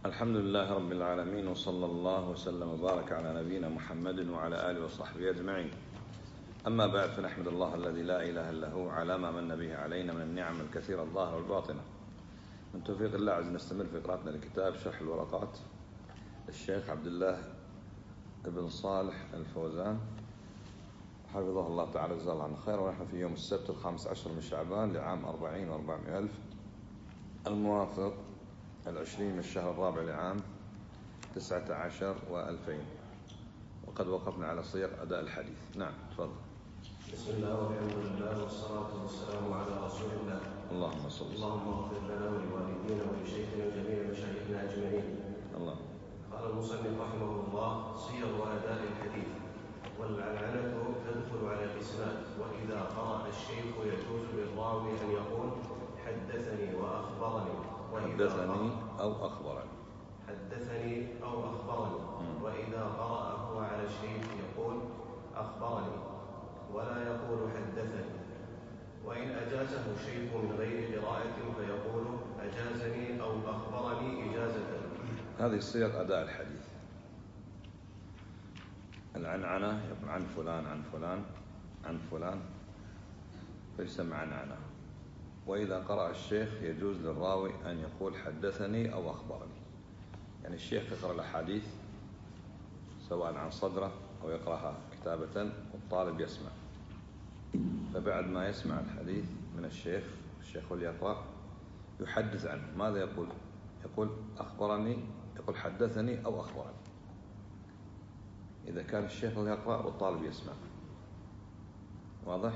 الحمد لله رب العالمين، وصلى الله وسلم وبارك على نبينا محمد وعلى آله وصحبه أجمعين. أما بعد، فنحمد الله الذي لا إله إلا هو على ما من به علينا من النعم الكثيرة الظاهرة والباطنة. من توفيق الله عز نستمر في قراءتنا لكتاب شرح الورقات الشيخ عبد الله بن صالح الفوزان حفظه الله تعالى جزاه الله عنه خير. ونحن في يوم السبت 15 من شعبان لعام 40 و400 ألف الموافق 20 من الشهر الرابع لعام 19 و2000. وقد وقفنا على صيغ أداء الحديث. نعم تفضل. بسم الله والحمد لله والصلاة والسلام على رسول الله. اللهم صل وسلم. اللهم اغفر لنا ولوالدينا ولشيخنا وجميع مشايخنا أجمعين. الله. قال المصنف رحمه الله: صيغ أداء الحديث. والعنعنة تدخل على الإسناد، وإذا قرأ الشيخ يجوز للراوي أن يقول حدثني وأخبرني. حدثني أو أخبرني. حدثني أو أخبرني. وإذا قرأ هو على الشيخ يقول أخبرني ولا يقول حدثني. وإن أجازه الشيخ من غير قراءة فيقول أجازني أو أخبرني إجازة. هذه صيغ أداء الحديث. العنعنة يقول عن فلان عن فلان عن فلان فيسمى عنعنة. وإذا قرأ الشيخ يجوز للراوي أن يقول حدثني أو أخبرني. يعني الشيخ يقرأ الأحاديث سواء عن صدره أو يقرأها كتابة والطالب يسمع، فبعد ما يسمع الحديث من الشيخ هو اللي يقرأ يحدث عنه. ماذا يقول؟ يقول أخبرني، يقول حدثني أو أخبرني، إذا كان الشيخ اللي يقرأ والطالب يسمع. واضح؟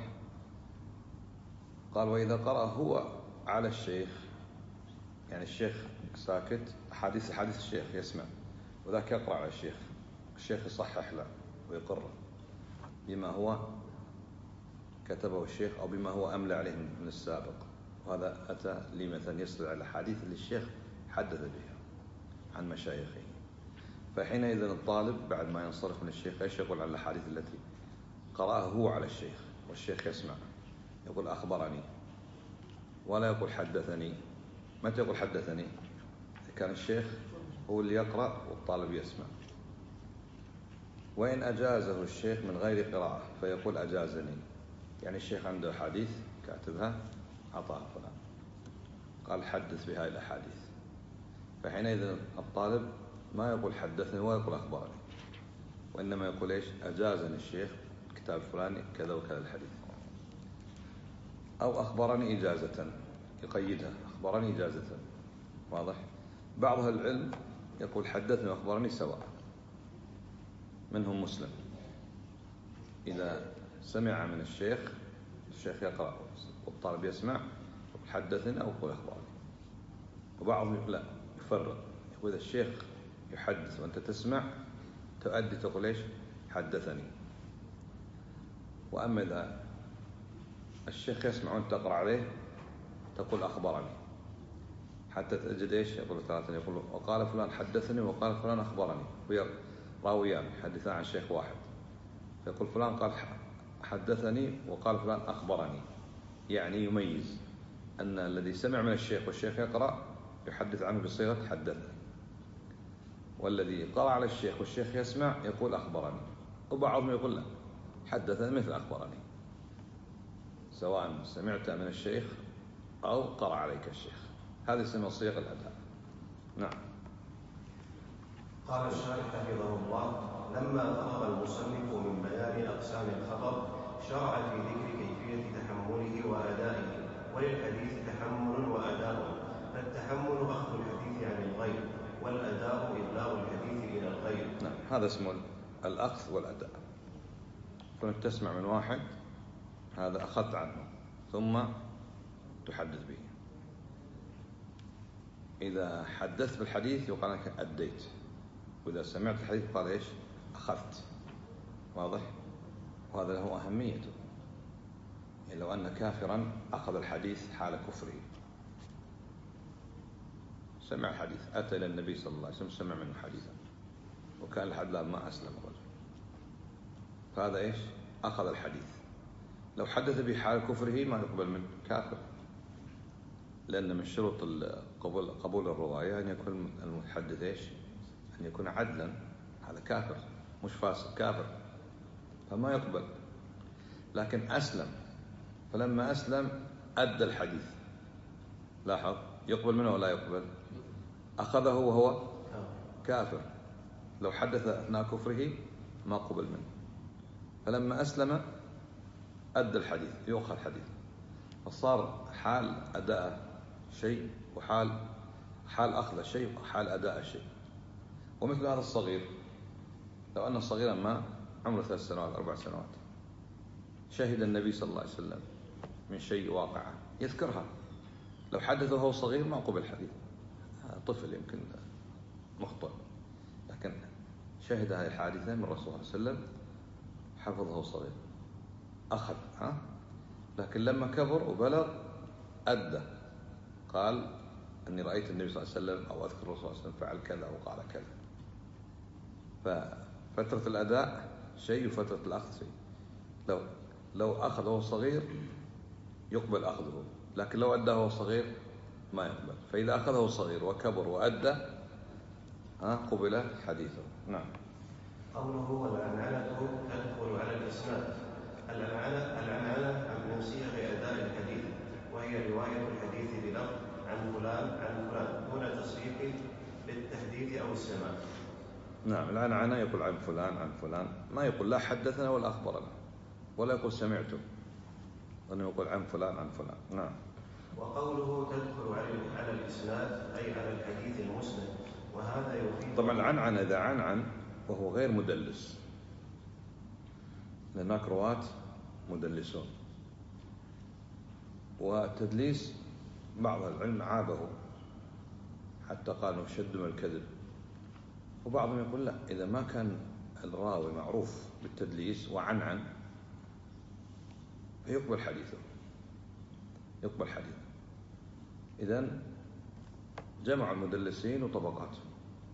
قال وإذا قرأ هو على الشيخ، يعني الشيخ ساكت، حديث الشيخ يسمع وذاك يقرأ على الشيخ يصحح له ويقره بما هو كتبه الشيخ أو بما هو أملى عليه من السابق. وهذا أتى لي مثلا يسرد على الحديث اللي الشيخ حدث بها عن مشايخه. فحينئذ الطالب بعد ما ينصرف من الشيخ ايش يقول على الأحاديث التي قرأها هو على الشيخ والشيخ يسمع؟ يقول أخبرني ولا يقول حدثني. متى يقول حدثني؟ إذا كان الشيخ هو اللي يقرأ والطالب يسمع. وإن أجازه الشيخ من غير قراءة فيقول أجازني، يعني الشيخ عنده حديث كاتبها أعطاها فلان قال حدث بهاي الأحاديث، فحينئذ الطالب ما يقول حدثني ولا يقول أخبرني، وإنما يقول إيش؟ أجازني الشيخ كتاب فلاني كذا وكذا الحديث. أو أخبرني إجازة، يقيدها أخبرني إجازة. واضح؟ بعض أهل العلم يقول حدثني وأخبرني سواء، منهم مسلم إذا سمع من الشيخ يقرأ والطالب يسمع يقول حدثني أو يقول أخبرني. وبعضهم يقول لا، يفرق، يقول إذا الشيخ يحدث وأنت تسمع تؤدي تقول إيش؟ حدثني. وأما إذا الشيخ يسمع وأنت تقرأ عليه تقول أخبرني، حتى تجد إيش؟ يقول ثلاثة، يقول وقال فلان حدثني وقال فلان أخبرني، راويان حدثان عن شيخ واحد، فيقول فلان قال حدثني وقال فلان أخبرني، يعني يميز أن الذي سمع من الشيخ والشيخ يقرأ يحدث عنه بصيغة حدثني، والذي قرأ على الشيخ والشيخ يسمع يقول أخبرني. وبعضهم يقول لا، حدثني مثل أخبرني، سواء سمعت من الشيخ أو قرأ عليك الشيخ. هذه اسمها صيغ الأداء. نعم. قال الشارح حفظه الله: لما فرغ المصنف من بيان أقسام الخبر شرع في ذكر كيفية تحمله وأدائه. وللحديث تحمل وأداء، فالتحمل أخذ الحديث عن الغير، والأداء إبلاغ الحديث إلى الغير. نعم، هذا اسمه الأخذ والأداء. كنت تسمع من واحد هذا أخذت عنه ثم تحدث به. إذا حدثت بالحديث يقال أنك أديت، وإذا سمعت الحديث قال إيش؟ أخذت. واضح؟ وهذا له أهميته. يعني لو أن كافرا أخذ الحديث حال كفره، سمع الحديث، أتى إلى النبي صلى الله عليه وسلم سمع منه حديثا وكان لحد الآن ما أسلم الرجل، فهذا إيش؟ أخذ الحديث. لو حدث به حال كفره ما يقبل منه، كافر. لأن من شروط قبول الرواية أن يكون المحدث إيش؟ أن يكون عدلا. هذا كافر مش فاسق، كافر، فما يقبل. لكن أسلم، فلما أسلم أدى الحديث. لاحظ، يقبل منه ولا يقبل؟ أخذه وهو كافر، لو حدث أثناء كفره ما قبل منه. فلما أسلم أدى الحديث، يؤخذ حديث. فصار حال أداء شيء، وحال أخذ شيء، وحال أداء شيء. ومثل هذا الصغير، لو أن صغيرا ما عمره 3 سنوات 4 سنوات شهد النبي صلى الله عليه وسلم من شيء واقعة يذكرها، لو حدثه وهو صغير ما قبل حديث. طفل يمكن مخطئ، لكن شهد هذه الحادثة من الرسول صلى الله عليه وسلم، حفظه صغير، أخذ. لكن لما كبر وبلغ أدى، قال أني رأيت النبي صلى الله عليه وسلم، أو أذكر الرسول صلى الله عليه وسلم فعل كذا أو قال كذا. ففترة الأداء شيء وفترة الأخذ شيء. لو أخذ وهو صغير يقبل أخذه، لكن لو أدى وهو صغير ما يقبل. فإذا أخذه صغير وكبر وأدى قبل حديثه. نعم. قوله والعنعنة تدخل على الإسناد. العنعنة من صيغ أداء الحديث، وهي رواية الحديث بلفظ عن فلان عن فلان دون تصريح بالتحديث أو السماع. نعم، العنعنة يقول عن فلان عن فلان، ما يقول لا حدثنا ولا أخبرنا ولا يقول سمعته، وأنه يقول عن فلان عن فلان. نعم. وقوله تدخل على الإسناد أي على الحديث المسند، وهذا يفيد. طبعا العنعنة إذا عنعن وهو غير مدلس، لأن هناك رواة مدلسون، والتدليس بعض العلم عابه حتى قالوا شد من الكذب، وبعضهم يقول لا، إذا ما كان الراوي معروف بالتدليس وعنعن فيقبل حديثه، يقبل حديثه. إذن جمع المدلسين وطبقاتهم،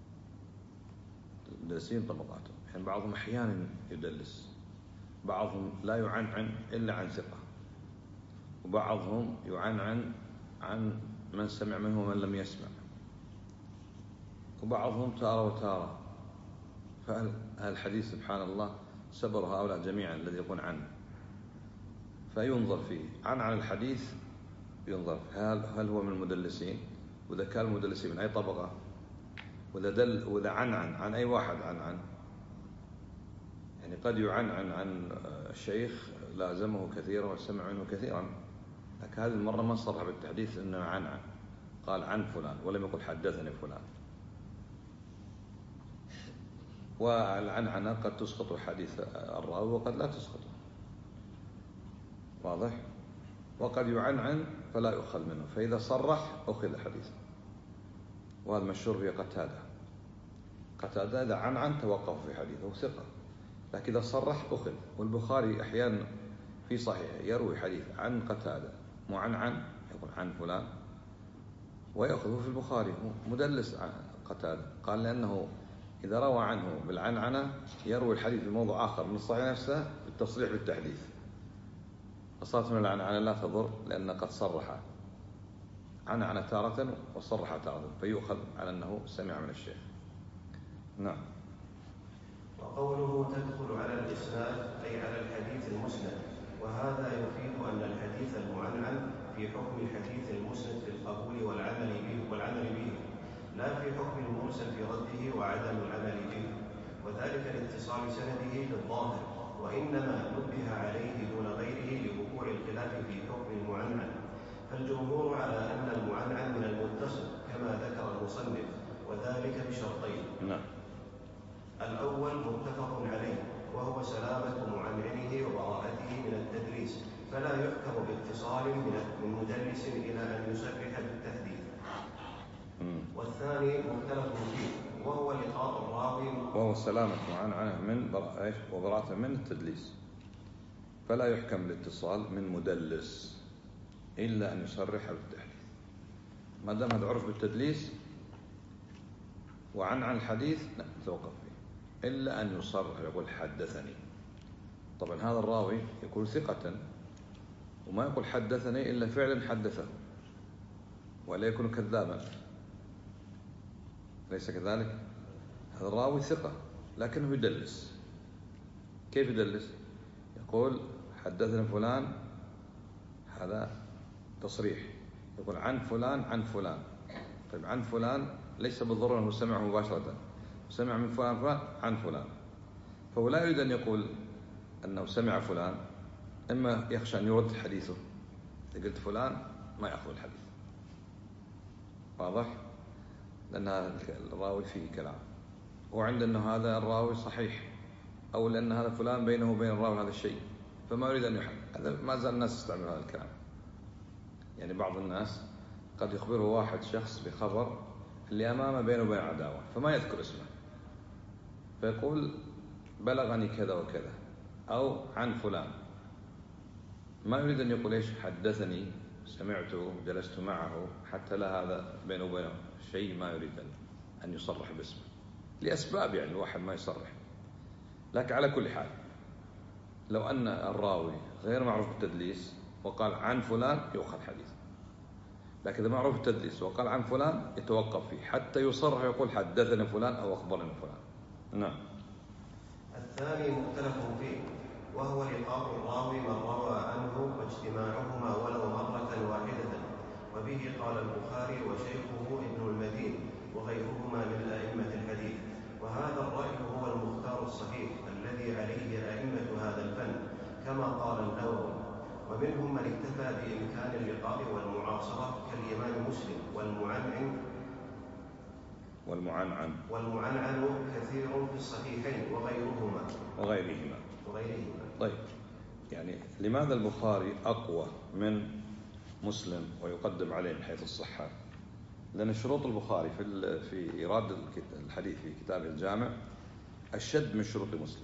المدلسين طبقاتهم، يعني بعضهم أحيانا يدلس، بعضهم لا يعنعن إلا عن ثقة، وبعضهم يعنعن عن من سمع منه ومن لم يسمع، وبعضهم تارة وتارة. فالحديث سبحان الله سبر هؤلاء جميعا الذي يقول عنه، فينظر فيه. عن الحديث ينظر هل هو من المدلسين، وإذا كان المدلسين من أي طبقة، وإذا عن أي واحد عن يعني قد يعنعن عن الشيخ لازمه كثيرا وسمع منه كثيرا، لكن هذه المرة ما صرح بالتحديث إنه عنعن، قال عن فلان ولم يقل حدثني فلان. والعنعنة قد تسقط حديث الراوي وقد لا تسقط، واضح؟ وقد يعنعن فلا يؤخذ منه، فإذا صرح أخذ حديثه. وهذا مشهور في قتادة إذا عنعن توقف في حديثه ثقة، لكن إذا صرح أخذ. والبخاري أحيانا في صحيح يروي حديث عن قتادة معنعن، يقول عن فلان، ويأخذه في البخاري مدلس عن قتادة، قال لأنه إذا روى عنه بالعنعنة يروي الحديث بموضوع آخر من الصحيح نفسه بالتصريح بالتحديث، فصارت من العنعنة لا تضر، لأن قد صرح عنعنة تارة وصرح تارة، فيؤخذ على أنه سمع من الشيخ. نعم. وقوله تدخل على الإسناد أي على الحديث المسند، وهذا يفيد أن الحديث المعنعن في حكم الحديث المسند في القبول والعمل به، لا في حكم المرسل في رده وعدم العمل به، وذلك لاتصال سنده بالظاهر، وإنما نبه عليه دون غيره لوقوع الخلاف في حكم المعنعن. فالجمهور على أن المعنعن من المتصل كما ذكر المصنف، وذلك بشرطين. نعم. الأول متفق عليه، وهو سلامة معنعنه وبراءته من التدليس، فلا يحكم باتصال من مدلس إلى أن يصرح بالتحديث. والثاني مختلف فيه، وهو لقاء الراوي، وهو سلامة معنعنه من وبراءته من التدليس، فلا يحكم الاتصال من مدلس إلا أن يصرح بالتحديث. ما دام هذا عرف بالتدليس وعن الحديث نتوقف فيه، إلا أن يصرح يقول حدثني. طبعا هذا الراوي يقول ثقة وما يقول حدثني إلا فعلا حدثه، ولا يكون كذابا، أليس كذلك؟ هذا الراوي ثقة لكنه يدلس. كيف يدلس؟ يقول حدثنا فلان، هذا تصريح، يقول عن فلان عن فلان. طيب عن فلان ليس بالضرورة أنه سمعه مباشرة، سمع من فلان فلان عن فلان، فهو لا يريد أن يقول أنه سمع فلان، إما يخشى أن يرد حديثه، إذا قلت فلان ما يأخذ الحديث، واضح؟ لأن الراوي فيه كلام، وعند أنه هذا الراوي صحيح، أو لأن هذا فلان بينه وبين الراوي هذا الشيء، فما يريد أن يحل. هذا ما زال الناس يستعمل هذا الكلام. يعني بعض الناس قد يخبره واحد شخص بخبر اللي أمامه بينه وبين عداوة، فما يذكر اسمه، فيقول بلغني كذا وكذا أو عن فلان، ما يريد أن يقول إيش حدثني سمعته جلست معه، حتى لا هذا بينه وبينه شيء، ما يريد أن يصرح باسمه لأسباب، يعني الواحد ما يصرح. لكن على كل حال لو أن الراوي غير معروف بالتدليس وقال عن فلان يؤخذ حديث، لكن إذا معروف التدليس وقال عن فلان يتوقف فيه حتى يصرح يقول حدثنا فلان أو أخبرنا فلان. نعم. الثاني مختلف فيه، وهو لقاء الراوي من روى عنه واجتماعهما ولو مرة واحدة، وبه قال البخاري وشيخه ابن المدين وغيرهما من أئمة الحديث، وهذا الرأي هو المختار الصحيح الذي عليه أئمة هذا الفن كما قال النووي. ومنهم من اكتفى بإمكان اللقاء والمعاصرة كالإمام مسلم والمعنعن كثير في الصحيحين وغيرهما. طيب، يعني لماذا البخاري أقوى من مسلم ويقدم عليه من حيث الصحة؟ لأن شروط البخاري في إيراد الحديث في كتابه الجامع أشد من شروط مسلم.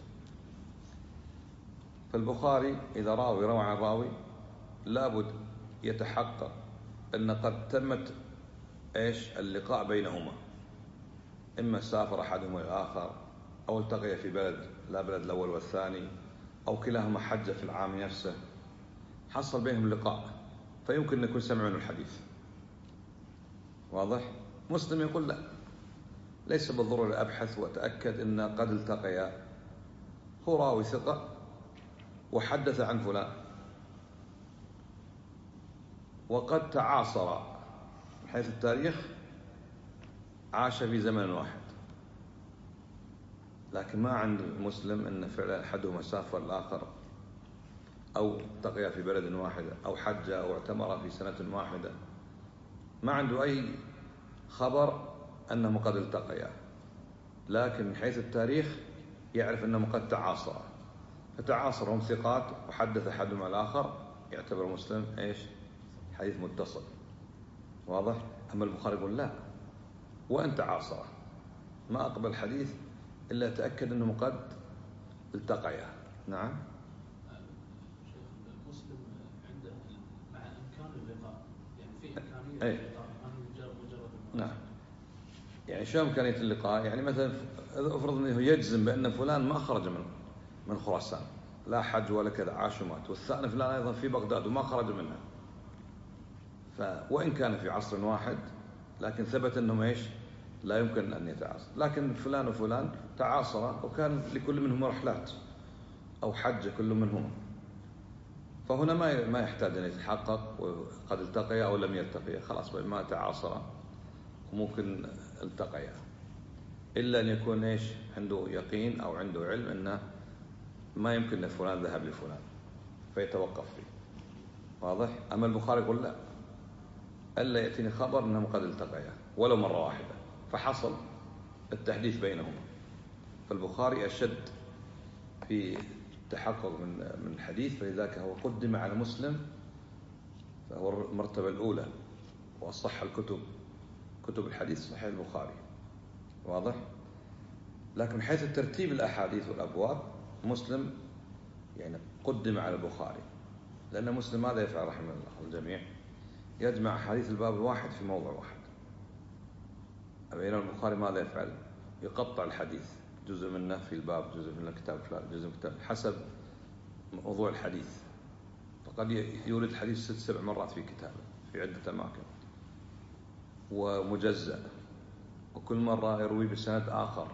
فالبخاري إذا راوي روى عن راوي لابد يتحقق أن قد تمت اللقاء بينهما، إما سافر أحدهما الآخر، أو التقي في بلد لا بلد الأول والثاني، أو كلاهما حج في العام نفسه، حصل بينهم لقاء، فيمكن أن يكون سمع منه الحديث. واضح؟ مسلم يقول لا، ليس بالضرورة أبحث وأتأكد أن قد التقيا، هو راوي ثقة وحدث عن فلان، وقد تعاصر من حيث التاريخ، عاش في زمن واحد، لكن ما عند مسلم أن فعلا أحدهما سافر الآخر، أو التقيا في بلد واحد، أو حج أو اعتمر في سنة واحدة، ما عنده أي خبر أنهم قد التقيا، لكن من حيث التاريخ يعرف أنهم قد تعاصرا، فتعاصرهم ثقات وحدث أحدهما الآخر، يعتبر مسلم حديث متصل. واضح؟ أما البخاري يقول لا، وأن تعاصرا ما أقبل الحديث إلا تأكد أنهم قد التقيا. نعم. مسلم عنده مع إمكان اللقاء، يعني في إمكانية اللقاء، ما مجرد نعم. يعني شو إمكانية اللقاء؟ يعني مثلا افرض أنه يجزم بأن فلان ما خرج من خراسان، لا حج ولا كذا، عاش ومات، والثاني فلان أيضا في بغداد وما خرج منها، وإن كان في عصر واحد، لكن ثبت أنهم لا يمكن أن يتعاصر. لكن فلان وفلان تعاصرا، وكان لكل منهم رحلات أو حج كل منهم، فهنا ما يحتاج أن يتحقق وقد التقيا أو لم يلتقيا، خلاص ما تعاصرا وممكن التقيا، إلا أن يكون عنده يقين أو عنده علم أنه ما يمكن أن فلان ذهب لفلان فيتوقف فيه. واضح؟ أما البخاري يقول لا، ألا يأتيني خبر أنهم قد التقيا ولو مرة واحدة، فحصل التحديث بينهما. فالبخاري أشد في التحقق من الحديث، فلذلك هو قدم على مسلم، فهو المرتبة الأولى، وأصح كتب الحديث صحيح البخاري. واضح؟ لكن من حيث ترتيب الأحاديث والأبواب مسلم يعني قدم على البخاري، لأن مسلم ماذا يفعل رحمه الله الجميع؟ يجمع حديث الباب الواحد في موضع واحد. بينما البخاري ماذا يفعل؟ يقطع الحديث، جزء منه في الباب، جزء منه كتاب فلان، جزء من كتاب، حسب موضوع الحديث، فقد يورد الحديث 6-7 مرات في كتابه في عدة أماكن. ومجزأ، وكل مرة يروي بسند آخر،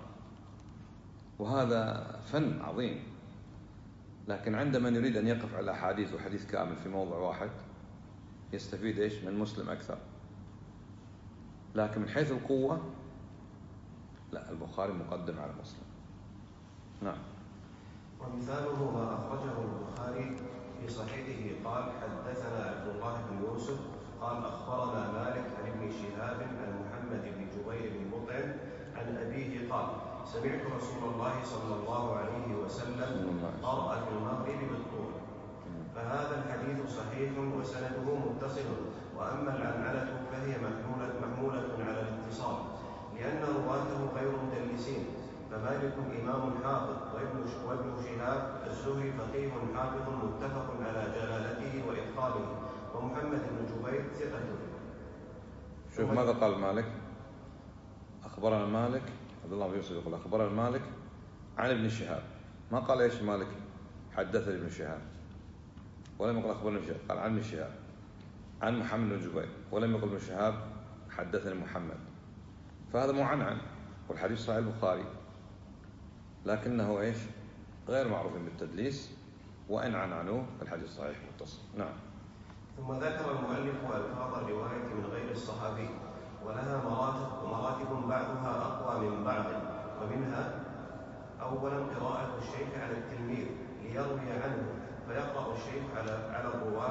وهذا فن عظيم. لكن عندما يريد أن يقف على أحاديث وحديث كامل في موضع واحد يستفيد إيش من مسلم أكثر. لكن من حيث القوة لا، البخاري مقدم على مسلم. نعم. ومثاله ما أخرجه البخاري في صحيحه قال حدثنا عبد الله بن يوسف قال أخبرنا مالك عن ابن شهاب عن محمد بن جبير بن مطعم عن أبيه قال سمعت رسول الله صلى الله عليه وسلم قرأ في المغرب بالطور. فهذا الحديث صحيح وسنده متصل. وأما العنعنة فهي محمولة على الاتصال لأن رواته غير مدلسين. فمالك إمام حافظ وابن شهاب الزهري فقيه حافظ متفق على جلالته وإتقانه. ومحمد بن جبير ثقة. شوف ماذا قال مالك؟ أخبرنا مالك، عبد الله بن يوسف يقول أخبرنا مالك عن ابن شهاب. ما قال إيش مالك؟ حدثني ابن شهاب. ولم يقل أخبرني ابن شهاب، قال عن ابن شهاب عن محمد بن جبير. ولم يقل ابن شهاب حدثني محمد. فهذا معنعن، والحديث صحيح البخاري، لكنه إيش؟ غير معروف بالتدليس، وإن عنعنوه فالحديث صحيح متصل. نعم. ثم ذكر المؤلف ألفاظ الرواية من غير الصحابي ولها مراتب بعضها أقوى من بعض. ومنها أولا قراءة الشيخ على التلميذ ليروي عنه، فيقرأ الشيخ على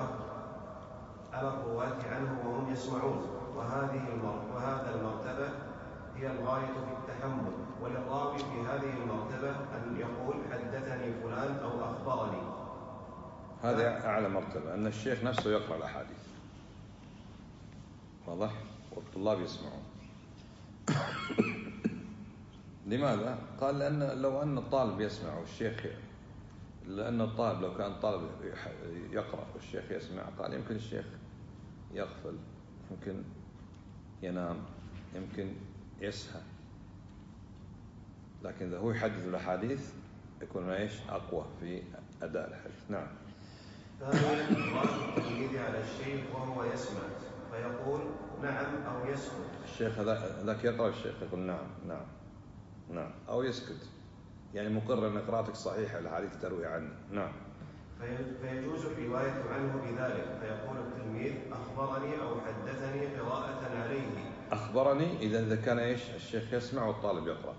الرواة عنه وهم يسمعون. وهذا المرتبة هي الغاية في التحمل. وللراوي في هذه المرتبة أن يقول حدثني فلان أو أخبرني. هذا أعلى مرتبة، أن الشيخ نفسه يقرأ الأحاديث. واضح؟ والطلاب يسمعون. لماذا؟ قال لأن لو أن الطالب يسمع والشيخ، لأن الطالب لو كان طالب يقرأ والشيخ يسمع، قال يمكن الشيخ يغفل، يمكن ينام، يمكن يسهى. لكن إذا هو يحدث الأحاديث يكون إيش؟ أقوى في أداء الحديث. نعم. ثانيا قراءة التلميذ على الشيخ وهو يسمع فيقول نعم أو يسكت. الشيخ ذاك يقرأ، الشيخ يقول نعم نعم نعم أو يسكت، يعني مقر أن قراءتك صحيحة الحديث تروي عنه. نعم. فيجوز الرواية عنه بذلك، فيقول التلميذ أخبرني أو حدثني قراءة عليه. أخبرني إذا كان إيش؟ الشيخ يسمع والطالب يقرأ.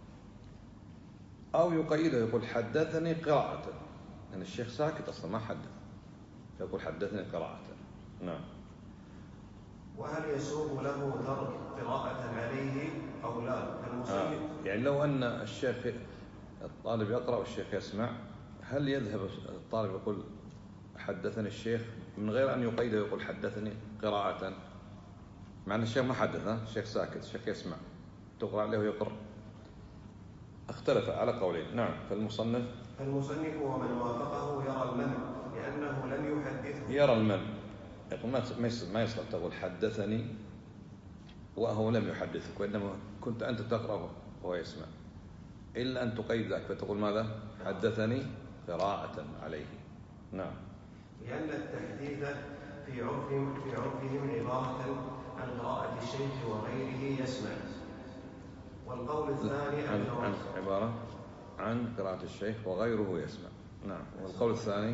أو يقيده يقول حدثني قراءة، يعني الشيخ ساكت أصلا ما حدث، فيقول حدثني قراءة. نعم. وهل يسوغ له ترك قراءة عليه أو لا؟ يعني لو أن الشيخ الطالب يقرأ والشيخ يسمع، هل يذهب الطالب يقول حدثني الشيخ من غير أن يقيده يقول حدثني قراءة، مع أن الشيخ ما حدث، الشيخ ساكت، الشيخ يسمع، تقرأ عليه ويقرأ؟ اختلف على قولين. نعم. فالمصنف ومن وافقه يرى المنع لأنه لم يحدثه. يرى المنع، يقول ما يصلح تقول حدثني وهو لم يحدثك، وإنما كنت أنت تقرأ وهو يسمع، إلا أن تقيد ذلك فتقول ماذا؟ حدثني قراءة عليه. نعم. لأن التحديث في عرفهم عبارة عن قراءة الشيخ وغيره يسمع. والقول الثاني عن عبارة عن قراءة الشيخ وغيره يسمع. نعم. والقول الثاني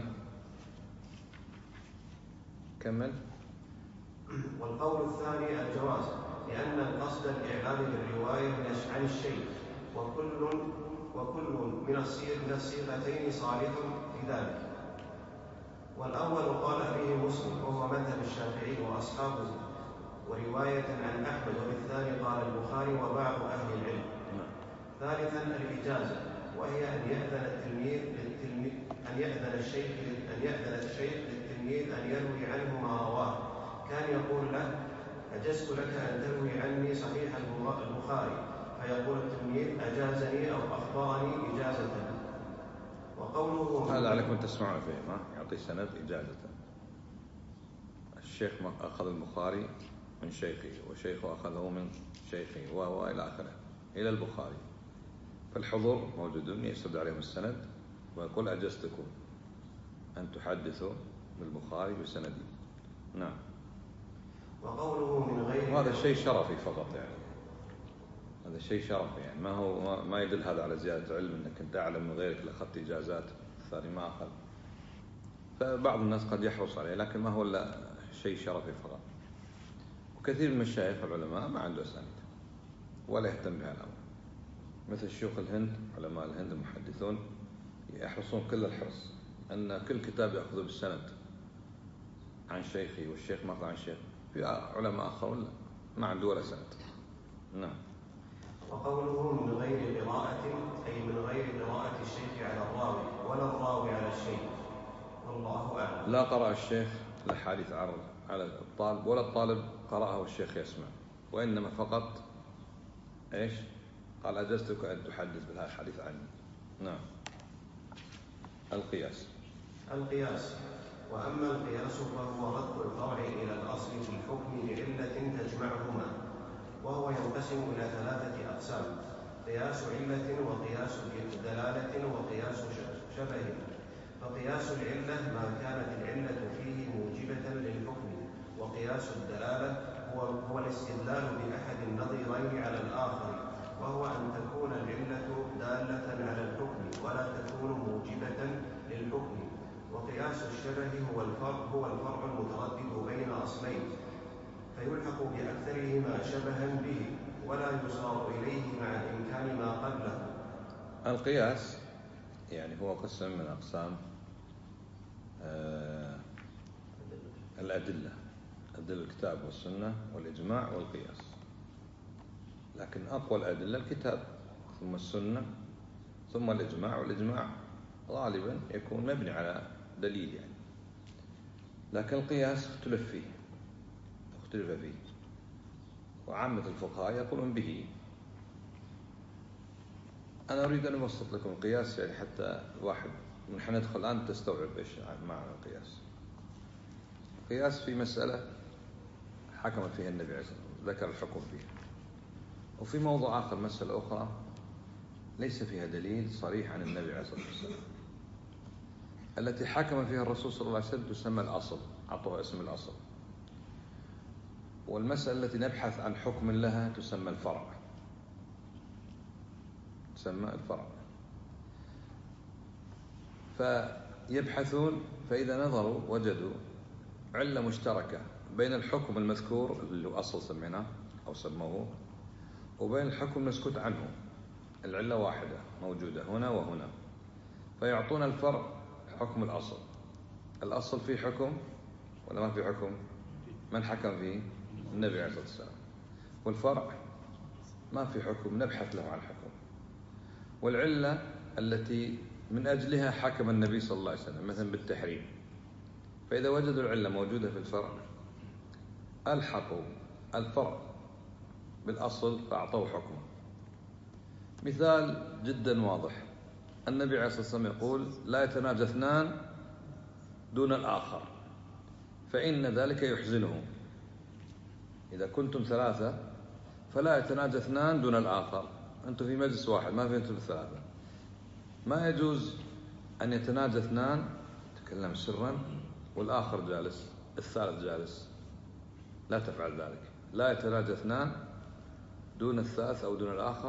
كمل. والقول الثاني الجواز، لأن القصد الإعلام بالرواية عن الشيخ، وكل من الصيغتين صالح في ذلك. والأول قال به مسلم وهو مذهب الشافعي وأصحابه ورواية عن أحمد، وبالثاني قال البخاري وبعض أهل العلم. ثالثا الإجازة، وهي أن يأذن الشيخ للتلميذ أن يروي عنه ما رواه. كان يقول له أجزت لك أن تروي عني صحيح البخاري، فيقول التلميذ أجازني أو أخبرني إجازة. وقوله هذا عليكم تسمعون فيه، ما يعطي سند إجازة. الشيخ أخذ البخاري من شيخه، وشيخه أخذه من شيخه، وهو إلى آخره إلى البخاري. فالحضور موجودون يسرد عليهم السند ويقول أجزتكم أن تحدثوا بالبخاري بسندي. نعم. وقوله من غير وهذا شيء شرفي فقط يعني، هذا شيء شرفي يعني، ما يدل هذا على زيادة علم أنك أنت أعلم من غيرك لأخذت إجازات الثاني ما أخذ. فبعض الناس قد يحرص عليه، لكن ما هو إلا شيء شرفي فقط. وكثير من المشايخ العلماء ما عنده أسانيد ولا يهتم بها الأمر، مثل شيوخ الهند، علماء الهند المحدثون يحرصون كل الحرص أن كل كتاب يأخذه بالسند عن شيخي، والشيخ ما أخذ عن شيخ. في علماء آخرون لا، ما عنده ولا سند. نعم. وقوله من غير قراءة أي من غير قراءة الشيخ على الراوي ولا الراوي على الشيخ، والله أعلم. لا قرأ الشيخ الحديث على الطالب، ولا الطالب قرأه والشيخ يسمع، وإنما فقط إيش؟ قال أجزتك أن تحدث بهذا الحديث عني. نعم. القياس. وأما القياس فهو رد الفرع إلى الأصل في الحكم بعلة تجمعهما، وهو ينقسم إلى 3 أقسام: قياس علة، وقياس دلالة، وقياس شبه. فقياس العلة ما كانت العلة فيه موجبة للحكم، وقياس الدلالة هو الاستدلال بأحد النظيرين على الآخر، وهو أن تكون العلة دالة على الحكم ولا تكون موجبة للحكم. وقياس الشبه هو الفرع المتردد بين أصلين، فيلحق بأكثرهما شبها به ولا يصار إليه مع إمكان ما قبله. القياس يعني هو قسم من أقسام الأدلة، أدلة الكتاب والسنة والإجماع والقياس. لكن أقوى الأدلة الكتاب، ثم السنة، ثم الإجماع، والإجماع غالبا يكون مبني على دليل يعني. لكن القياس اختلف فيه، وعامة الفقهاء يقولون به. أنا أريد أن أبسط لكم القياس يعني حتى الواحد من حين ندخل الآن تستوعب إيش معنى القياس. القياس في مسألة حكمت فيها النبي عليه الصلاة والسلام، ذكر الحكم فيها. وفي موضوع آخر، مسألة أخرى ليس فيها دليل صريح عن النبي عليه الصلاة والسلام، التي حكم فيها الرسول صلى الله عليه وسلم تسمى الأصل، أعطوها اسم الأصل. والمسألة التي نبحث عن حكم لها تسمى الفرع، فيبحثون، فإذا نظروا وجدوا علة مشتركة بين الحكم المذكور اللي هو أصل سميناه أو سموه، وبين الحكم المسكوت عنه. العلة واحدة موجودة هنا وهنا، فيعطون الفرع حكم الأصل. الأصل فيه حكم ولا ما فيه حكم؟ من حكم فيه؟ النبي عليه الصلاة والسلام. والفرع ما في حكم، نبحث له عن حكم. والعلة التي من أجلها حكم النبي صلى الله عليه وسلم مثلا بالتحريم، فإذا وجدوا العلة موجودة في الفرع ألحقوا الفرع بالأصل فأعطوه حكمه. مثال جدا واضح، النبي عليه الصلاة والسلام يقول: لا يتناجى 2 دون الآخر فإن ذلك يحزنه. إذا كنتم 3 فلا يتناجى 2 دون الآخر. أنتم في مجلس واحد، ما في أنتم 3، ما يجوز أن يتناجى 2 تكلم سرا والآخر جالس، الثالث جالس، لا تفعل ذلك. لا يتناجى 2 دون الثالث أو دون الآخر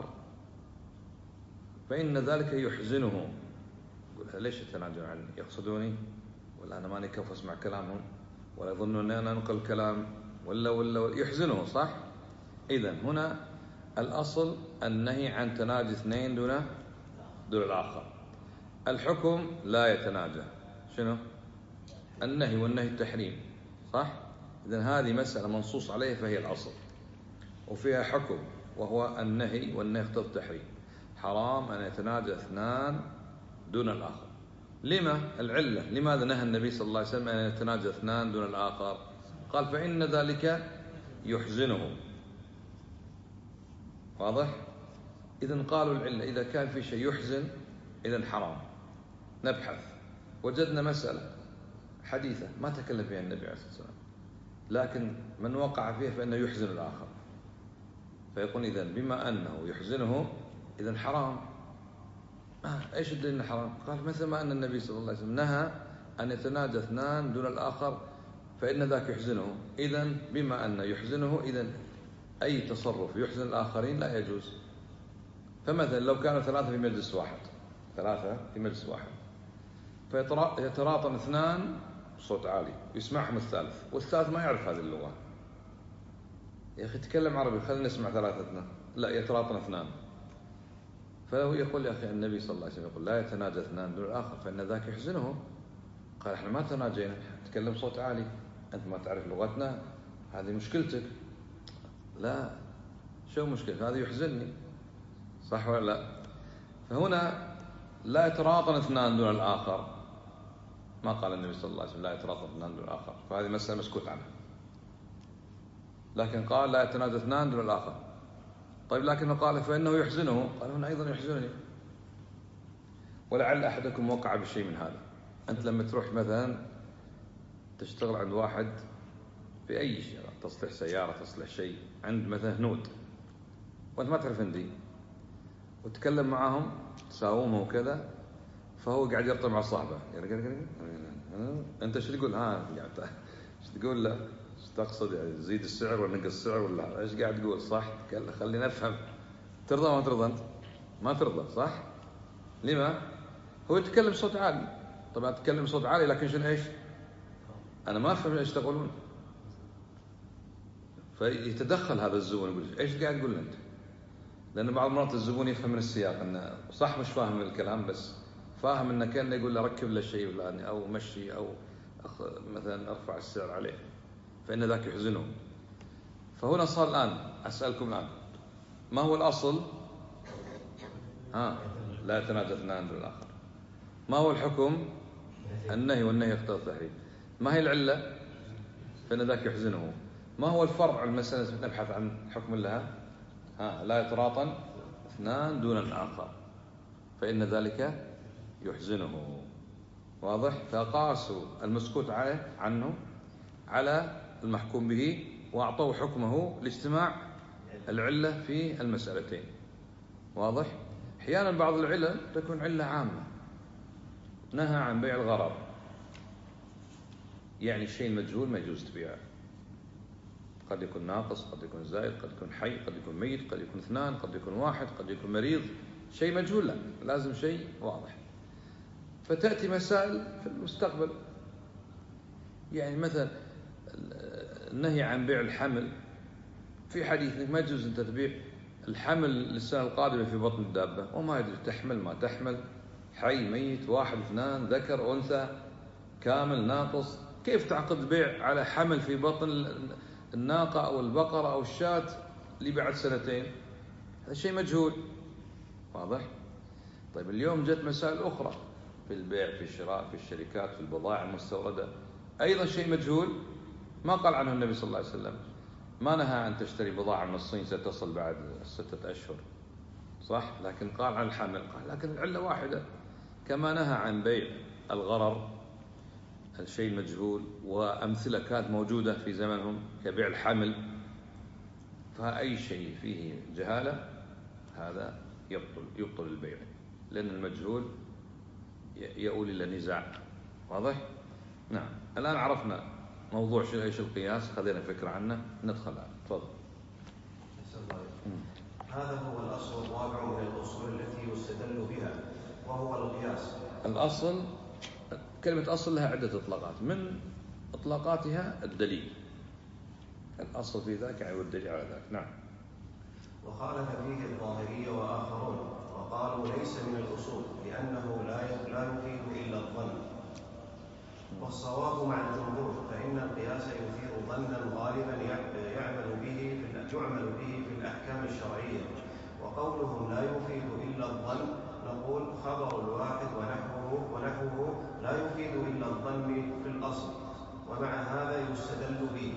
فإن ذلك يحزنه. يقول: ليش يتناجون عني؟ يقصدوني؟ ولا أنا ماني كيف أسمع كلامهم؟ ولا يظنون أن أنا أنقل كلام؟ ولا يحزنه، صح؟ إذن هنا الأصل النهي عن تناجي 2 دون الآخر. الحكم لا يتناجى، شنو؟ النهي، والنهي التحريم، صح؟ إذن هذه مسألة منصوص عليها فهي الأصل، وفيها حكم وهو النهي، والنهي اقتضى التحريم. حرام أن يتناجى 2 دون الآخر. لما؟ العلة، لماذا نهى النبي صلى الله عليه وسلم أن يتناجى 2 دون الآخر؟ قال: فإن ذلك يحزنه. واضح؟ إذن قالوا العلة إذا كان في شيء يحزن إذن حرام. نبحث، وجدنا مسألة حديثة ما تكلم فيها النبي عليه الصلاة والسلام، لكن من وقع فيها فإنه يحزن الآخر، فيقول: إذن بما أنه يحزنه إذن حرام. إيش الدليل أنه حرام؟ قال: مثل ما أن النبي صلى الله عليه وسلم نهى أن يتناجى 2 دون الآخر فإن ذاك يحزنه، إذن بما أنه يحزنه إذن أي تصرف يحزن الآخرين لا يجوز. فمثلا لو كانوا ثلاثة في مجلس واحد فيتراطن اثنان بصوت عالي يسمعهم والثالث ما يعرف هذه اللغة، يا أخي تكلم عربي خلينا نسمع ثلاثتنا، لا يتراطن اثنان. فهو يقول يا أخي النبي صلى الله عليه وسلم يقول لا يتناجى اثنان دون الآخر فإن ذاك يحزنه. قال احنا ما تناجينا، تكلم صوت عالي، أنت ما تعرف لغتنا، هذه مشكلتك. لا، شو مشكلة؟ هذا يحزنني، صح ولا لا؟ فهنا لا يتراطن اثنان دون الآخر، ما قال النبي صلى الله عليه وسلم لا يتراطن اثنان دون الآخر، فهذه مسألة مسكوت عنها. لكن قال لا يتناجى اثنان دون الآخر. طيب لكن قال فإنه يحزنه، قال هنا أيضا يحزنني. ولعل أحدكم وقع بشيء من هذا. أنت لما تروح مثلا تشتغل عند واحد في أي شيء، تصلح سيارة، تصلح شيء، عند مثلا هنود وأنت ما تعرف هندي، وتكلم معهم تساومه وكذا، فهو قاعد يرطب مع صاحبه، أنت ايش تقول؟ ايش تقول له؟ ايش تقصد؟ يعني زيد السعر ولا نقص السعر ولا ايش قاعد تقول؟ صح؟ خلينا نفهم. ترضى ما ترضى؟ أنت ما ترضى، صح؟ لما؟ هو يتكلم صوت عالي، طبعا تتكلم صوت عالي لكن شنو ايش؟ أنا ما أفهم ايش تقولون. فيتدخل هذا الزبون يقول ايش قاعد تقول أنت؟ لأن بعض المرات الزبون يفهم من السياق أنه صح مش فاهم الكلام، بس فاهم أنه كان يقول له ركب له شيء فلاني أو مشي أو مثلا أرفع السعر عليه، فإن ذاك يحزنه. فهنا صار الآن أسألكم الآن ما هو الأصل؟ لا يتناجى اثنان دون الآخر. ما هو الحكم؟ النهي، والنهي يقتضي التحريم. ما هي العلة؟ فإن ذاك يحزنه. ما هو الفرع المسألة نبحث عن حكم لها؟ لا يتراطن اثنان دون الآخر فإن ذلك يحزنه. واضح؟ فقاسوا المسكوت عنه على المحكوم به وأعطوا حكمه لاجتماع العلة في المسألتين. واضح؟ أحيانا بعض العلل تكون علة عامة، نهى عن بيع الغرر، يعني الشيء المجهول ما يجوز تبيعه، قد يكون ناقص، قد يكون زائد، قد يكون حي، قد يكون ميت، قد يكون اثنان، قد يكون واحد، قد يكون مريض، شيء مجهول، لا لازم شيء واضح. فتأتي مسائل في المستقبل، يعني مثلا النهي عن بيع الحمل، في حديث انك ما يجوز انت تبيع الحمل للسنة القادمة في بطن الدابة وما يدري تحمل ما تحمل، حي ميت، واحد اثنان، ذكر أنثى، كامل ناقص، كيف تعقد بيع على حمل في بطن الناقة أو البقرة أو الشاة اللي بعد سنتين؟ هذا شيء مجهول. واضح؟ طيب اليوم جت مسائل أخرى في البيع، في الشراء، في الشركات، في البضائع المستوردة، أيضا شيء مجهول ما قال عنه النبي صلى الله عليه وسلم. ما نهى عن تشتري بضاعة من الصين ستصل بعد 6 أشهر، صح؟ لكن قال عن الحمل، قال لكن العلة واحدة. كما نهى عن بيع الغرر، الشيء المجهول، وأمثلة كانت موجودة في زمنهم كبيع الحمل، فأي شيء فيه جهالة هذا يبطل البيع، لأن المجهول يؤول إلى نزاع. واضح؟ نعم. الآن عرفنا موضوع ايش القياس، خذينا فكرة عنه، ندخل الآن. تفضل. هذا هو الأصل الرابع من الأصول التي يستدل بها، وهو القياس. الأصل، كلمة أصل لها عدة إطلاقات، من إطلاقاتها الدليل. الأصل في ذاك يعني والدليل على ذاك. نعم. وخالف فيه الظاهرية وآخرون وقالوا ليس من الأصول لأنه لا يفيد إلا الظن. والصواب مع الجمهور، فإن القياس يثير ظنا غالبا يعمل به في الأحكام الشرعية. وقولهم لا يفيد إلا الظن نقول خبر الواحد ونحوه لا يفيد إلا الظن في الأصل، ومع هذا يستدل به.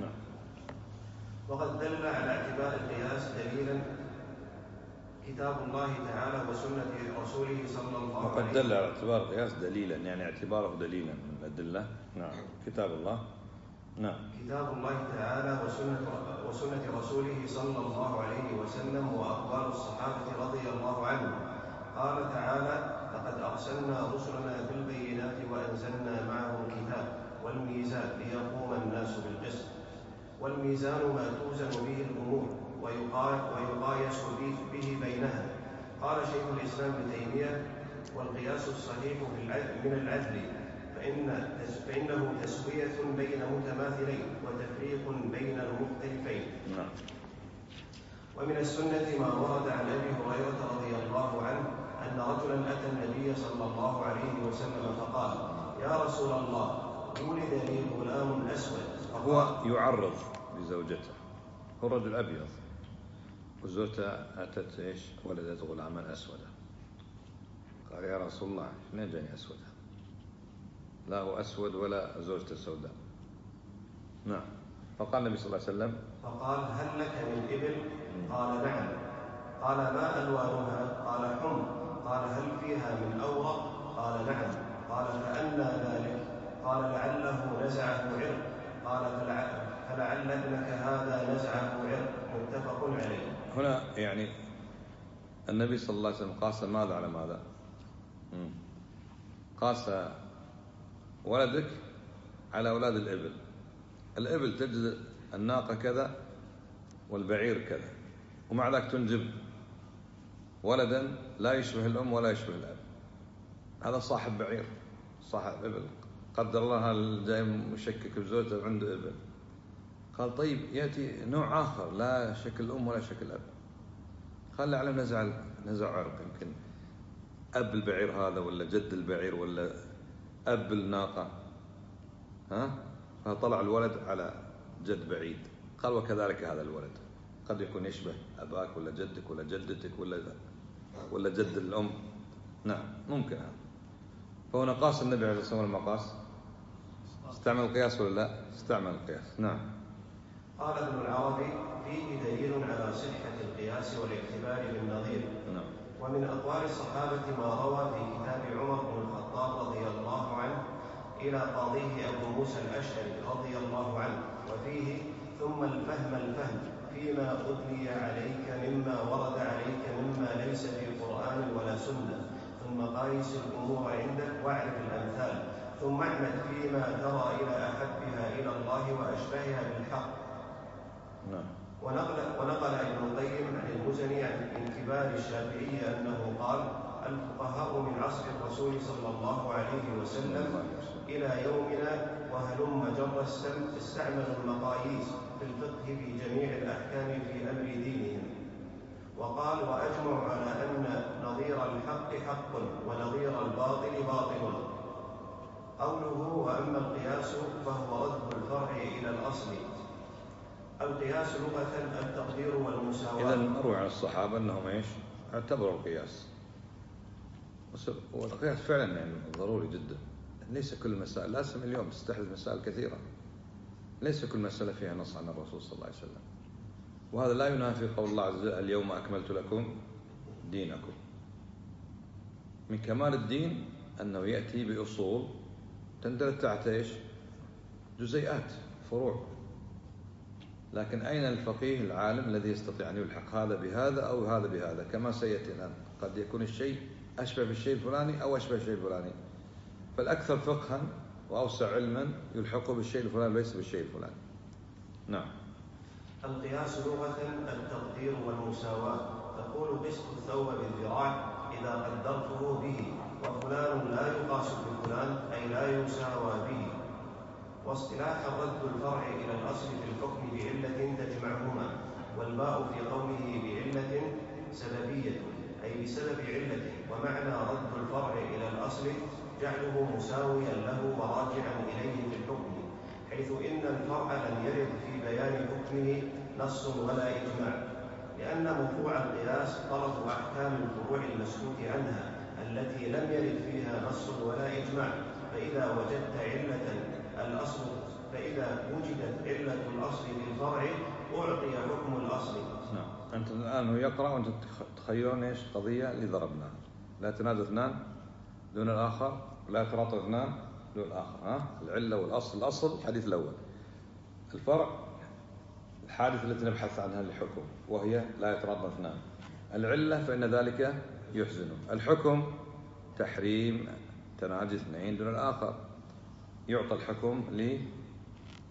وقد دل على اعتبار القياس دليلا كتاب الله تعالى وسنة رسوله صلى الله عليه وسلم. وقد دل على اعتبار القياس دليلا، يعني اعتباره دليلا من الأدلة. نعم. كتاب الله. نعم. كتاب الله تعالى وسنة رسوله صلى الله عليه وسلم وأقوال الصحابة رضي الله عنهم. قال تعالى: لقد أرسلنا رسلنا بالبينات وأنزلنا معهم الكتاب والميزان ليقوم الناس بالقسط. والميزان ما توزن به الأمور وقال شيخ الإسلام ابن تيمية: والقياس الصحيح من العدل، فإنه تسوية بين متماثلين وتفريق بين المختلفين. ومن السنة ما ورد عن أبي هريرة رضي الله عنه أن رجلا أتى النبي صلى الله عليه وسلم فقال: يا رسول الله، ولد لي غلام أسود. هو يعرض بزوجته، هو رجل أبيض وزوجته أتت إيش؟ ولدت غلاما أسودا. قال: يا رسول الله، منين جاني أسودا؟ لا هو أسود ولا زوجته سوداء. نعم. فقال النبي صلى الله عليه وسلم: فقال: هل لك من إبل؟ قال: نعم. قال: ما ألوانها؟ قال: حمر. قال: هل فيها من أورق؟ قال: نعم. قال: فأنى ذلك؟ قال: لعله نزعه عرق. قال: فلعل ابنك هذا نزعه عرق. متفق عليه. هنا يعني النبي صلى الله عليه وسلم قاس ماذا على ماذا؟ قاس ولدك على أولاد الإبل. الإبل تجد الناقة كذا والبعير كذا، ومع ذلك تنجب ولدا لا يشبه الأم ولا يشبه الأب. هذا صاحب بعير، صاحب إبل، قدر الله جاي مشكك بزوجته عنده إبل. قال: طيب يأتي نوع آخر لا شكل الأم ولا شكل الأب. قال: لعله نزع عرق، يمكن أب البعير هذا ولا جد البعير ولا أب الناقة، فطلع الولد على جد بعيد. قال: وكذلك هذا الولد قد يكون يشبه أباك ولا جدك ولا جدتك ولا جد الأم. نعم، ممكن هذا. فهنا قاس النبي عليه الصلاة والسلام المقاس. استعمل القياس ولا لا؟ استعمل القياس. نعم. قال ابن العربي: فيه دليل على صحة القياس والاعتبار بالنظير. نعم. ومن أقوال الصحابة ما روى في كتاب عمر بن الخطاب رضي الله عنه إلى قاضيه أبو موسى الأشعري رضي الله عنه، وفيه: ثم الفهم فيما أدلي عليك مما ورد عليك مما ليس في قرآن ولا سنة، ثم قايس الأمور عندك واعرف الأمثال، ثم اعمد فيما ترى إلى أحبها إلى الله وأشبهها بالحق. ونقل ابن القيم عن المزني عن كبار الشافعية أنه قال: الفقهاء من عصر الرسول صلى الله عليه وسلم إلى يومنا وهلم جر استعملوا المقاييس في الفقه في جميع الأحكام في أمر دينهم. وقال: وأجمع على أن نظير الحق حق ونظير الباطل باطل. قوله: وأما القياس فهو رد الفرع إلى الأصل. القياس لغة التقدير والمساواة. إذن مروي عن الصحابة أنهم إيش؟ اعتبروا القياس. والقياس فعلا يعني ضروري جدا. ليس كل مسائل، لا سمع اليوم تستحدث مسائل كثيرة، ليس كل مسألة فيها نص عن الرسول صلى الله عليه وسلم. وهذا لا ينافي قول الله عز وجل: اليوم أكملت لكم دينكم. من كمال الدين أنه يأتي بأصول تندرج تحت إيش؟ جزيئات، فروع. لكن أين الفقيه العالم الذي يستطيع أن يلحق هذا بهذا أو هذا بهذا؟ كما سيأتي الآن قد يكون الشيء أشبه بالشيء الفلاني أو أشبه بالشيء الفلاني، فالأكثر فقها وأوسع علما يلحقه بالشيء الفلاني ليس بالشيء الفلاني. نعم. القياس لغة التقدير والمساواة. تقول: قست الثوب بالذراع إذا قدرته به، وفلان لا يقاس بفلان أي لا يساوى به. واصطلاحا رد الفرع إلى الأصل في الحكم بعلة تجمعهما، والباء في قوله بعلة سببية أي بسبب علة. ومعنى رد الفرع إلى الأصل جعله مساويا له وراجعا إليه في الحكم، حيث إن الفرع لم يرد في بيان حكمه نص ولا إجماع، لأن موضوع القياس طلب أحكام الفروع المسكوت عنها التي لم يرد فيها نص ولا إجماع. فإذا وجدت علة الأصل في الفرع أعطي حكم الأصل. نعم. أنت الآن هو يقرأ وأنت تخيلون إيش قضية اللي ضربناها: لا تنادى اثنان دون الآخر، لا يتراطى اثنان دون الآخر. العلة والأصل. الأصل الحديث الأول، الفرع الحادث التي نبحث عنها للحكم وهي لا يتراطى اثنان. العلة فإن ذلك يحزنه. الحكم تحريم تناجي اثنين دون الآخر، يعطى الحكم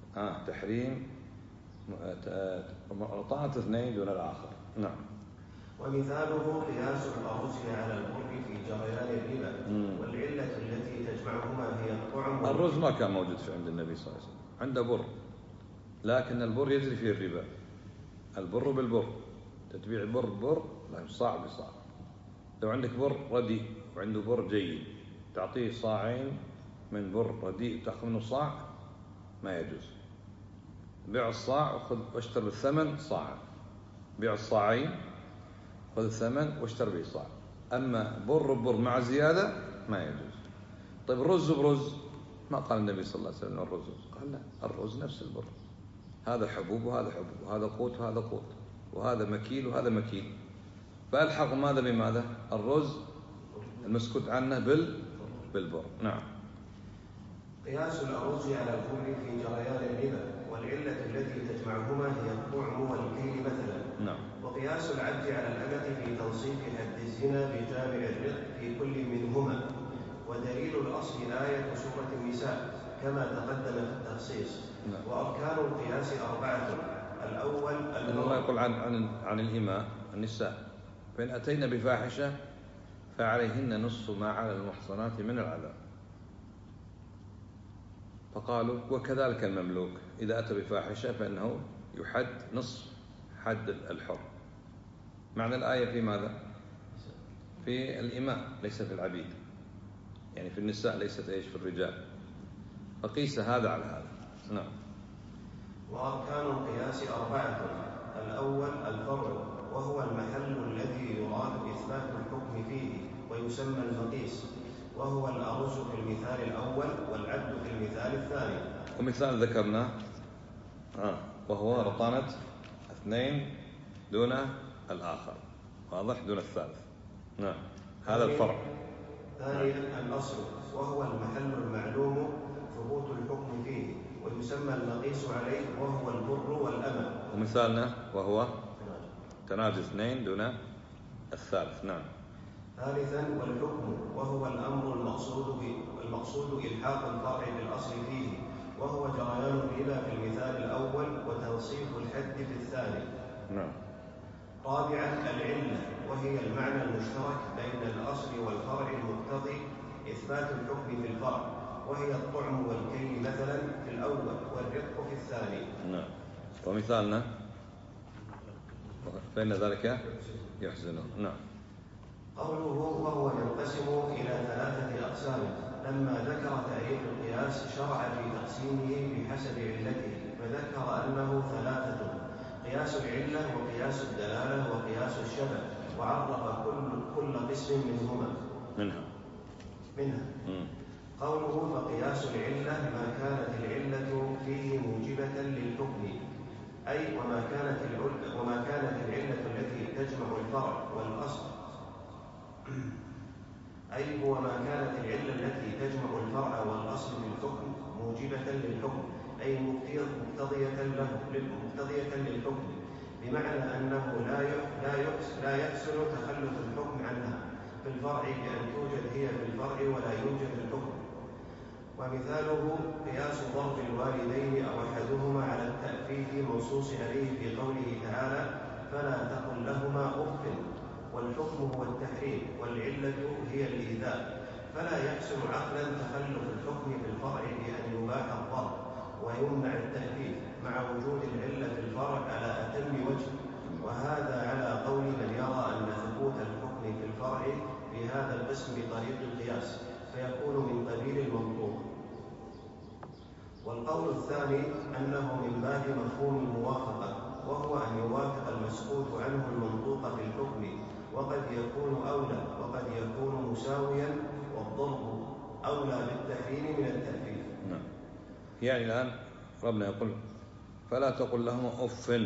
تحريم طاعة اثنين دون الآخر. نعم. ومثاله قياس الأرز على البر في جريان الربا، والعلة التي تجمعهما هي الطعم. الرز ما كان موجود في عند النبي صلى الله عليه وسلم، عنده بر، لكن البر يجري فيه الربا، البر بالبر، تتبيع بر لا صاع بصاع. لو عندك بر رديء وعنده بر جيد تعطيه صاعين من بر رديء تأخذ منه صاع، ما يجوز. بيع الصاع واشتر بالثمن صاعا، بيع الصاعين خذ الثمن واشتر به صاع. أما بر بر مع زيادة ما يجوز. طيب الرز برز، ما قال النبي صلى الله عليه وسلم الرز، قال لا، الرز نفس البر، هذا حبوب وهذا حبوب، وهذا قوت وهذا قوت، وهذا مكيل وهذا مكيل، فألحق ماذا بماذا؟ الرز المسكوت عنه بالبر. نعم. قياس الأرز على البر في جريان الربا، والعلة التي تجمعهما هي الطعم والكيل مثلا. نعم. وقياس العبد على الأمة في تنصيف حد الزنا بجامع الرق في كل منهما. ودليل الأصل آية سورة النساء كما تقدم في التخصيص. نعم. وأركان القياس 4: الأول الله يقول عن الإماء النساء: فإن أتينا بفاحشة فعليهن نصف ما على المحصنات من العذاب. فقالوا وكذلك المملوك إذا أتى بفاحشة فإنه يحد نصف حد الحر. معنى الآية في ماذا؟ في الإماء ليس في العبيد، يعني في النساء ليست في الرجال، فقيس هذا على هذا. نعم. وأركان القياس 4: الأول الفرع، وهو المحل الذي يراد إثبات الحكم فيه ويسمى المقيس، وهو الأرز في المثال الأول والعبد في المثال الثاني. ومثال ذكرناه وهو رطانة 2 دون الآخر، واضح، دون الثالث. نعم. هذا الفرع. ثانيا الأصل، وهو المحل المعلوم ثبوت الحكم فيه ويسمى المقيس عليه، وهو البر والأمة. ومثالنا وهو تناجي 2 دون الثالث. نعم. ثالثا والحكم، وهو الأمر المقصود إلحاق الفرع بالأصل فيه، وهو جريان الربا في المثال الأول وتنصيف الحد في الثاني. نعم. رابعا العلة، وهي المعنى المشترك بين الأصل والفرع المقتضي إثبات الحكم في الفرع، وهي الطعم والكيل مثلا في الأول والرق في الثاني. نعم. ومثالنا فإن ذلك يحزنه. نعم. قوله وهو ينقسم إلى 3 أقسام، لما ذكر تعريف القياس شرع في تقسيمه بحسب علته، فذكر أنه 3: قياس العلة وقياس الدلالة وقياس الشبه، وعرف كل قسم منها. قوله فقياس العلة ما كانت العلة فيه موجبة للحكم، أي وما كانت العلة التي تجمع الفرع والأصل، أي هو ما كانت العلة التي تجمع الفرع والأصل بالحكم موجبة للحكم، أي مقتضية للحكم، بمعنى أنه لا يحسن تخلف الحكم عنها في الفرع بأن توجد هي في الفرع ولا يوجد الحكم. ومثاله قياس ضرب الوالدين أو أحدهما على التأفيف منصوص عليه في قوله تعالى فلا تقل لهما أف، والحكم هو التحريم والعلة هي الإيذاء، فلا يحسن عقلا تخلف الحكم في الفرع بأن يباح الضرب ويمنع التأفيف مع وجود العلة في الفرع على أتم وجه، وهذا على قول من يرى أن ثبوت الحكم في الفرع بهذا القسم بطريق القياس فيكون من قبيل المنطوق. والقول الثاني أنه من باب مفهوم الموافقة، وهو أن يوافق المسكوت عنه المنطوق في الحكم، وقد يكون أولى وقد يكون مساويا، والضرب أولى بالتحريم من التأفيف. نعم. يعني الآن ربنا يقول فلا تقل لهما أف،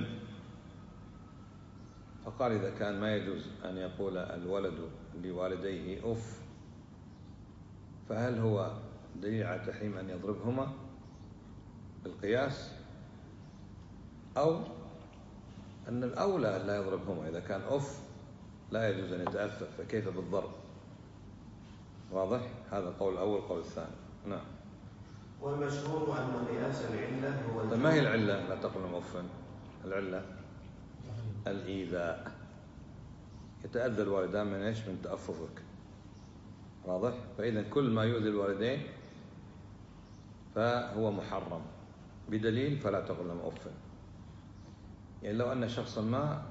فقال إذا كان ما يجوز أن يقول الولد لوالديه أف، فهل هو دليل على تحريم أن يضربهما بالقياس، أو أن الأولى أن لا يضربهما؟ إذا كان أف لا يجوز أن يتأفف، فكيف بالضرب؟ واضح؟ هذا القول الأول. القول الثاني. نعم. والمشهور أن قياس العلة هو ما هي العلة لا تقل لهما أف؟ العلة الإيذاء، يتأذى الوالدان من إيش؟ من تأففك. واضح؟ فإذا كل ما يؤذي الوالدين فهو محرم بدليل فلا تقل لهم أف. يعني لو أن شخصا ما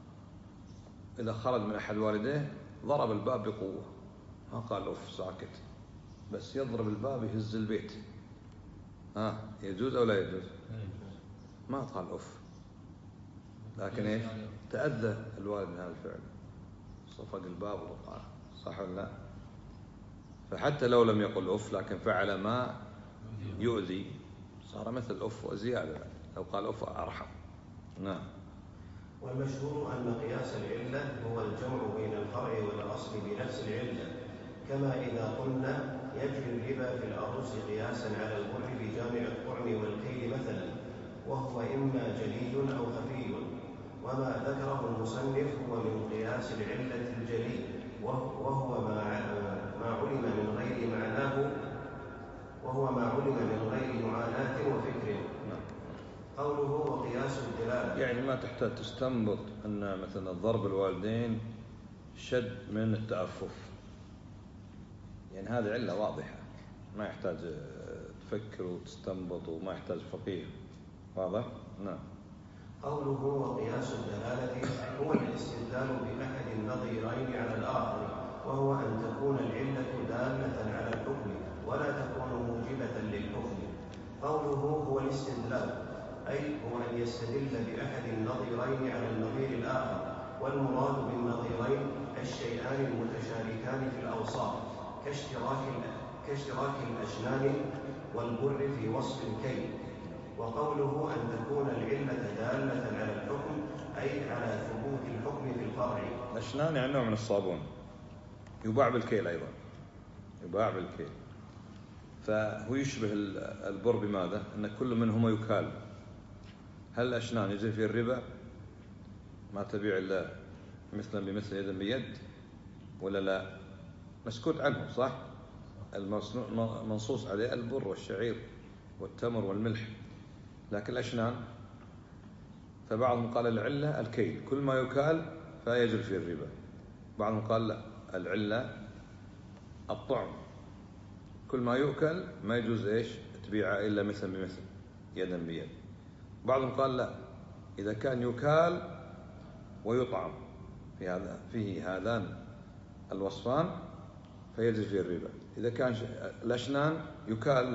إذا خرج من أحد والديه ضرب الباب بقوة، ما قال أف، ساكت، بس يضرب الباب يهز البيت، يجوز أو لا يجوز؟ ما قال أف، لكن إيش؟ تأذى الوالد من هذا الفعل، صفق الباب وقع، صح ولا لا؟ فحتى لو لم يقل أف لكن فعل ما يؤذي صار مثل أف وزيادة، لو قال أف أرحم. نعم. والمشهور أن قياس العلة هو الجمع بين الفرع والأصل بنفس العلة، كما إذا قلنا يجري الربا في الأرز قياسا على البر بجامع الطعم والكيل مثلا، وهو إما جلي أو خفي. وما ذكره المصنف هو من قياس العلة الجلي، وهو ما علم من غير معناه، وهو ما علم من غير معاناة وفكر. قوله وقياس الدلالة، يعني ما تحتاج تستنبط أن مثلا ضرب الوالدين شد من التأفف، يعني هذه علة واضحة ما يحتاج تفكر وتستنبط وما يحتاج فقيه. واضح؟ نعم. قوله وقياس الدلالة هو الاستدلال بأحد النظيرين على الآخر، وهو أن تكون العلة دالة على الحكم ولا تكون موجبة للحكم. قوله هو الاستدلال أي هو أن يستدل بأحد النظيرين على النظير الآخر، والمراد بالنظيرين الشيئان المتشاركان في الأوصاف كاشتراك الأشنان والبر في وصف الكيل. وقوله أن تكون العلة دالة على الحكم أي على ثبوت الحكم في الفرع. الأشنان يعني نوع من الصابون يباع بالكيل، أيضا يباع بالكيل، فهو يشبه البر بماذا؟ أن كل منهما يكال. هل الأشنان يجري في الربا؟ ما تبيع إلا مثلا بمثل يدا بيد ولا لا؟ مسكوت عنه، صح؟ المنصوص عليه البر والشعير والتمر والملح، لكن الأشنان فبعضهم قال العلة الكيل، كل ما يكال فيجري في الربا. بعضهم قال لا، العلة الطعم، كل ما يؤكل ما يجوز إيش تبيعه إلا مثل بمثل يدا بيد. بعضهم قال لا، إذا كان يكال ويطعم فيه هذان الوصفان فيجري فيه الربا. إذا كان الأشنان يكال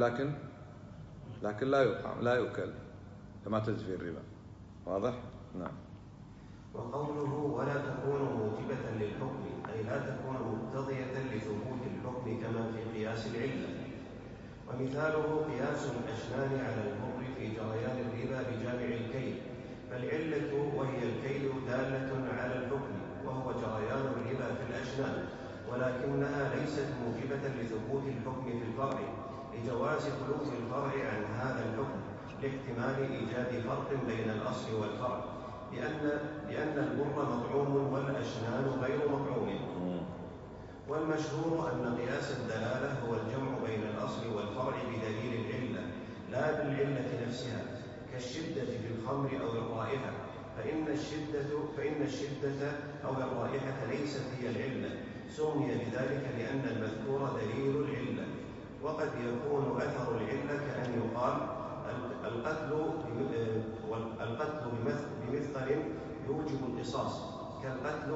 لكن لا يطعم لا يؤكل فما تجري فيه الربا. واضح؟ نعم. وقوله ولا تكون موجبة للحكم أي لا تكون مقتضية لثبوت الحكم كما في قياس العلة. ومثاله قياس الأشنان على البر في جريان الربا بجامع الكيل، فالعلة وهي الكيل دالة على الحكم وهو جريان الربا في الأشنان، ولكنها ليست موجبة لثبوت الحكم في الفرع لجواز خلوف الفرع عن هذا الحكم لاحتمال إيجاد فرق بين الأصل والفرع، لأن البر مطعوم والأشنان غير مطعوم. والمشهور أن قياس الدلالة هو الجمع بين الأصل والفرع بدليل العلة لا بالعلة نفسها، كالشدة في الخمر أو الرائحة، فإن الشدة أو الرائحة ليست هي العلة، سمي بذلك لأن المذكور دليل العلة. وقد يكون أثر العلة كأن يقال القتل بمثقل يوجب القصاص، كالقتل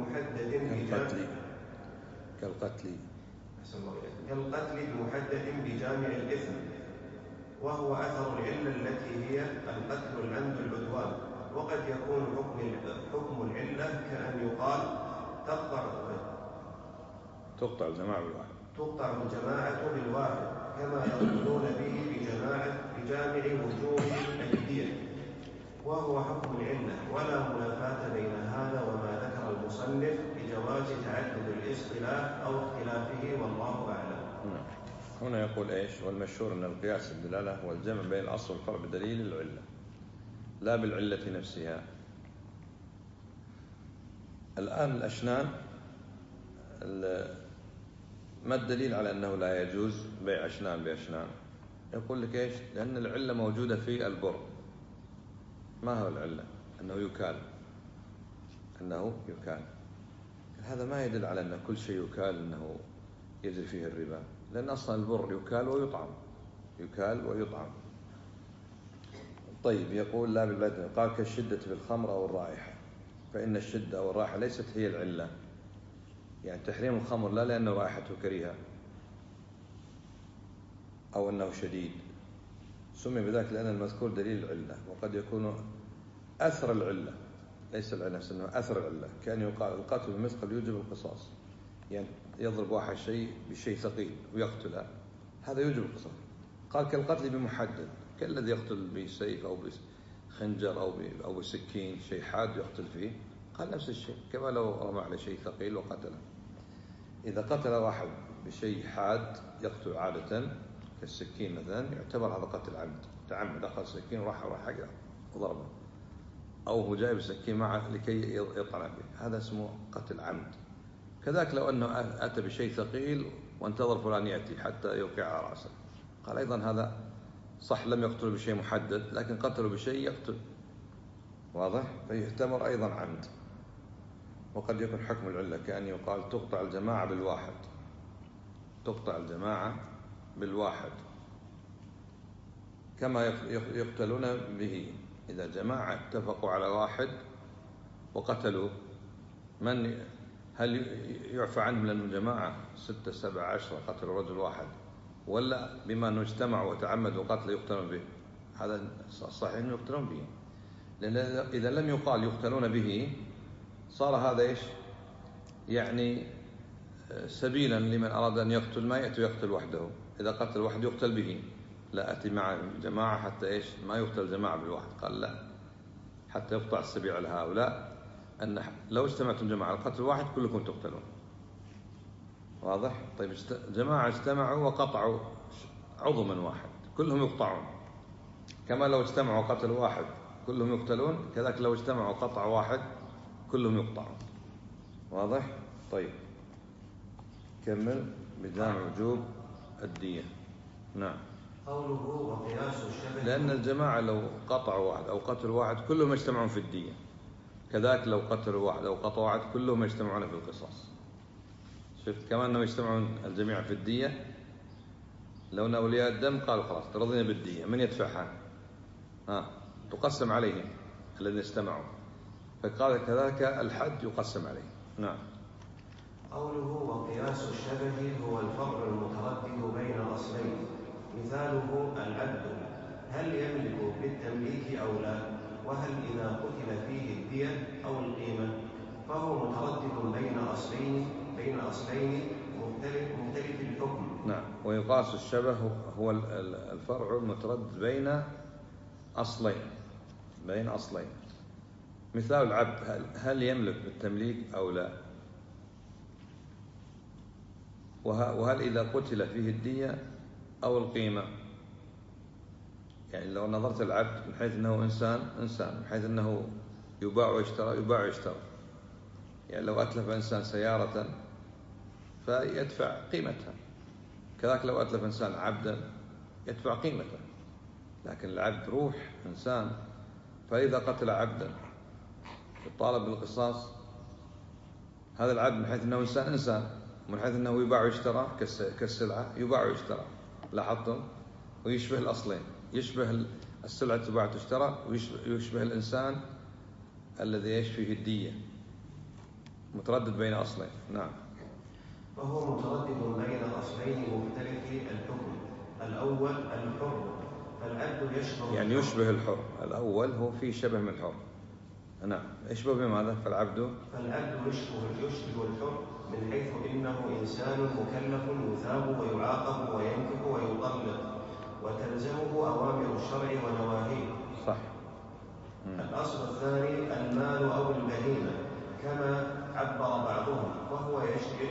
بمحدد بجامع الإثم، وهو أثر العلة التي هي القتل العمد العدوان. وقد يكون حكم العلة كأن يقال تقطع الجماعة بالواحد كما يقولون به بجامع وجوه الأيدية، وهو حكم العلة، ولا منافاة بين هذا وما ذكر المصنف بجواز تعدد الاصطلاح أو اختلافه، والله أعلم. هنا يقول إيش؟ والمشهور أن القياس الدلالة هو الجمع بين الأصل والفرع بدليل العلة لا بالعلة نفسها. الآن الأشنان ما الدليل على أنه لا يجوز بيع أشنان بأشنان؟ يقول لك إيش؟ لأن العلة موجودة في البر. ما هو العلة؟ أنه يكال. هذا ما يدل على أن كل شيء يكال أنه يجري فيه الربا، لأن أصلا البر يكال ويطعم، يكال ويطعم. طيب، يقول لا بالبدن، قال كالشدة في الخمر أو الرائحة، فإن الشدة أو الرائحة ليست هي العلة، يعني تحريم الخمر لا لأنه رائحته كريهة أو أنه شديد، سمي بذلك لأن المذكور دليل العلة، وقد يكون أثر العلة، ليس العلة نفسها إنما أثر العلة، كان يقال القتل بالمثقل يوجب القصاص، يعني يضرب واحد شيء بشيء ثقيل ويقتله، هذا يوجب القصاص. قال كالقتل بمحدد، كالذي يقتل بسيف أو بخنجر أو بسكين، شيء حاد يقتل فيه، قال نفس الشيء، كما لو رمى على شيء ثقيل وقتله. إذا قتل واحد بشيء حاد يقتل عادة كالسكين مثلا، يعتبر هذا قتل عمد، تعمد، أخذ سكين وراح حقه وضربه، أو هو جايب السكين معه لكي يطعن به، هذا اسمه قتل عمد. كذلك لو أنه أتى بشيء ثقيل وانتظر فلان يأتي حتى يوقع على رأسه، قال أيضا هذا صح، لم يقتل بشيء محدد لكن قتلوا بشيء يقتل، واضح؟ فيعتبر أيضا عمد. وقد يكون حكم العلة كأن يقال تقطع الجماعة بالواحد، تقطع الجماعة بالواحد، كما يقتلون به. إذا جماعة اتفقوا على واحد وقتلوا، هل يعفى عنهم لأنه جماعة 6 7 10 قتلوا رجل واحد، ولا بما أنه اجتمعوا وتعمدوا قتل يقتلون به؟ هذا صحيح أنه يقتلون به، لأن إذا لم يقال يقتلون به صار هذا إيش؟ يعني سبيلا لمن أراد أن يقتل ما يأتي يقتل وحده، إذا قتل واحد يقتل به، لا أتي مع جماعة حتى إيش؟ ما يقتل جماعة بالواحد، قال لا، حتى يقطع السبيل على هؤلاء، أن لو اجتمعتم جماعة على قتل واحد كلكم تقتلون، واضح؟ طيب، جماعة اجتمعوا وقطعوا عضو من واحد كلهم يقطعون، كما لو اجتمعوا قتل واحد كلهم يقتلون، كذلك لو اجتمعوا قطع واحد كلهم يقطعون، واضح؟ طيب، كمل بجامع وجوب الدية. نعم. قوله وقياس الشبه، لأن الجماعة لو قطعوا واحد أو قتلوا واحد كلهم يجتمعون في الدية، كذلك لو قتلوا واحد أو قطعوا واحد كلهم يجتمعون في القصاص. شفت كمان أنهم يجتمعون الجميع في الدية، لو أن أولياء الدم قالوا خلاص رضينا بالدية، من يدفعها؟ تقسم عليهم الذين اجتمعوا، فقال كذلك الحد يقسم عليه. نعم. قوله وقياس الشبه هو الفرع المتردد بين أصلين، مثاله العبد هل يملك بالتمليك أو لا، وهل إذا قتل فيه الدية أو القيمة، فهو متردد بين أصلين مختلف الحكم. نعم. ويقاس الشبه هو الفرع المتردد بين أصلين، مثال العبد هل يملك بالتمليك أو لا، وهل إذا قتل فيه الدية أو القيمة. يعني لو نظرت العبد من حيث أنه إنسان، من حيث أنه يباع ويشترى، يعني لو أتلف إنسان سيارة فيدفع قيمتها، كذلك لو أتلف إنسان عبدا يدفع قيمته، لكن العبد روح إنسان، فإذا قتل عبدا يطالب بالقصاص. هذا العبد من حيث أنه إنسان، من حيث أنه يباع ويشترى كالسلعة، يباع ويشترى، لاحظتم؟ ويشبه الأصلين، يشبه السلعة تباع وتشترى، ويشبه الإنسان الذي يعيش فيه الدية، متردد بين أصلين. نعم. فهو متردد بين أصلين مختلفي الحكم. الأول الحر، فالعبد يشبه يعني يشبه الحر، الأول هو فيه شبه من الحر. نعم. يشبه بماذا؟ فالعبد يشبه الحر من حيث إنه إنسان مكلف يثاب ويعاقب وينكح ويطلق وتلزمه أوامر الشرع ونواهيه. صح. الأصل الثاني المال أو البهيمة، كما عبر بعضهم، وهو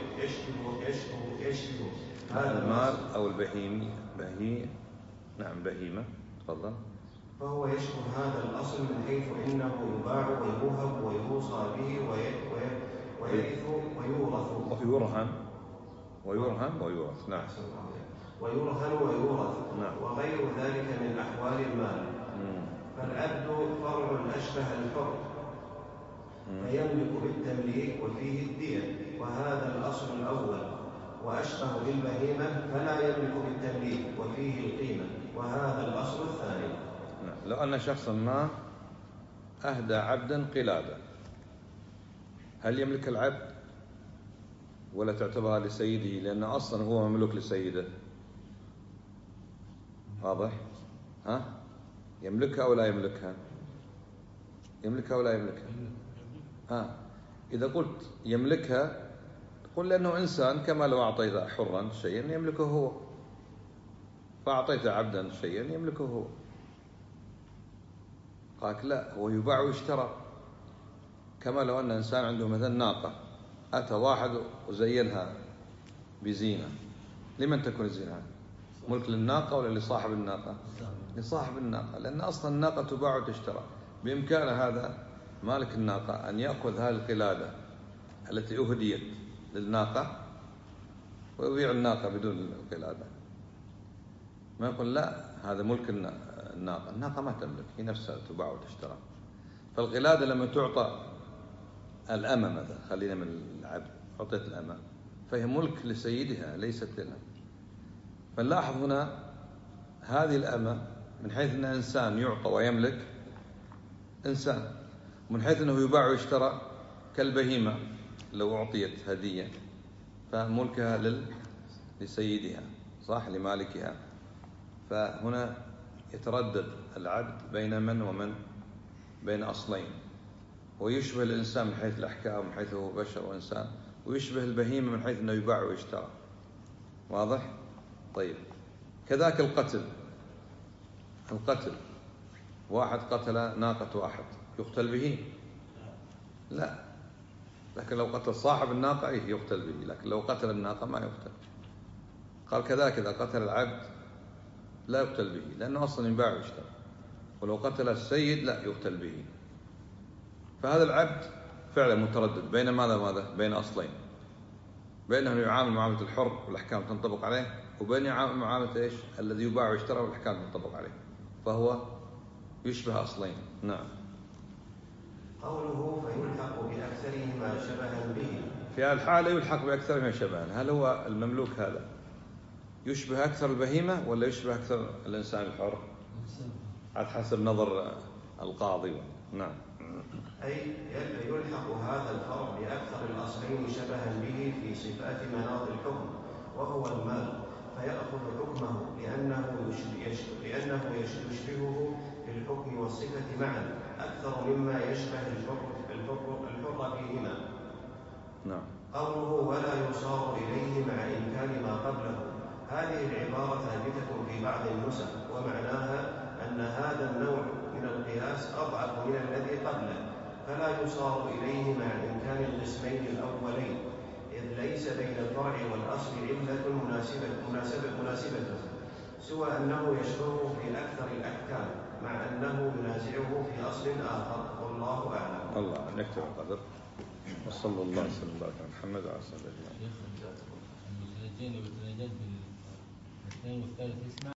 يشبه هذا المال أو البهيمة. نعم، بهيمة. تفضل. فهو يشبه هذا الأصل من حيث إنه يباع ويوهب ويوصى به ويرث ويورث. نعم. ويرهن ويورث. نعم. وغير ذلك من أحوال المال. فالعبد فرع أشبه الحر، فيملك بالتمليك وفيه الدية، وهذا الأصل الأول. وأشبه بالبهيمة فلا يملك بالتمليك وفيه القيمة، وهذا الأصل الثاني. لو أن شخصا ما أهدى عبدا قلادة، هل يملك العبد ولا تعتبرها لسيده؟ لأن أصلا هو مملوك لسيده. واضح؟ ها؟ يملكها أو لا يملكها؟ يملكها أو لا يملكها؟ إذا قلت يملكها قل لأنه إنسان، كما لو أعطيت حرا شيئا يملكه هو، فأعطيت عبدا شيئا يملكه هو. قالك لا، هو يباع ويشترى. كما لو أن إنسان عنده مثلا ناقة، أتى واحد وزينها بزينة، لمن تكون الزينة؟ ملك للناقة ولا لصاحب الناقة؟ لصاحب الناقة، لأن أصلا الناقة تباع وتشترى. بإمكان هذا مالك الناقة أن يأخذ هذه القلادة التي أهديت للناقة ويبيع الناقة بدون القلادة. ما يقول لا، هذا ملك الناقة. الناقة ما تملك، هي نفسها تباع وتشترى. فالقلادة لما تعطى الأمة مثلا، خلينا من العبد، أعطيت الأمة فهي ملك لسيدها ليست لنا. فنلاحظ هنا هذه الأمة من حيث أنها إنسان يعطى ويملك إنسان، ومن حيث أنه يباع ويشترى كالبهيمة لو أعطيت هدية فملكها لسيدها، صح، لمالكها. فهنا يتردد العبد بين من ومن، بين أصلين، ويشبه الإنسان من حيث الأحكام من حيث هو بشر وإنسان، ويشبه البهيمة من حيث أنه يباع ويشترى. واضح؟ طيب، كذاك القتل. واحد قتل ناقة واحد يقتل به؟ لا، لكن لو قتل صاحب الناقة يقتل به، لكن لو قتل الناقة ما يقتل. قال كذاك إذا قتل العبد لا يقتل به لأنه أصلا يباع ويشترى، ولو قتل السيد لا يقتل به. فهذا العبد فعلا متردد بين ماذا؟ بين أصلين، بين أنه يعامل معاملة الحر والأحكام تنطبق عليه، وبين يعامل معاملة الذي يباع ويشترى والأحكام تنطبق عليه، فهو يشبه أصلين. نعم. قوله فيلحق بأكثرهما شبها به، في هذه الحالة يلحق بأكثرهما شبها. هل هو المملوك هذا يشبه أكثر البهيمة ولا يشبه أكثر الإنسان الحر؟ على حسب نظر القاضي. نعم. أي يلحق هذا الفرع بأكثر الأصلين شبها به في صفات مناط الحكم وهو المال، فيأخذ حكمه لأنه يشبهه في الحكم والصفة معا أكثر مما يشبه الحر فيهما. نعم. قوله ولا يصار إليه مع إمكان ما قبله، هذه العبارة ثابتة في بعض النسخ، ومعناها أن هذا النوع من القياس أضعف من الذي قبله، فلا يصار إليه مع إمكان القسمين الأولين، إذ ليس بين الفرع والأصل علة مناسبة سوى أنه يشبهه في أكثر الأحكام مع أنه ينازعه في أصل آخر، والله أعلم. الله نكتب القدر، وصلى الله وسلم وبارك على محمد وعلى آله وصحبه أجمعين. المزدوجين والثلاثين في الاثنين والثالث اسمع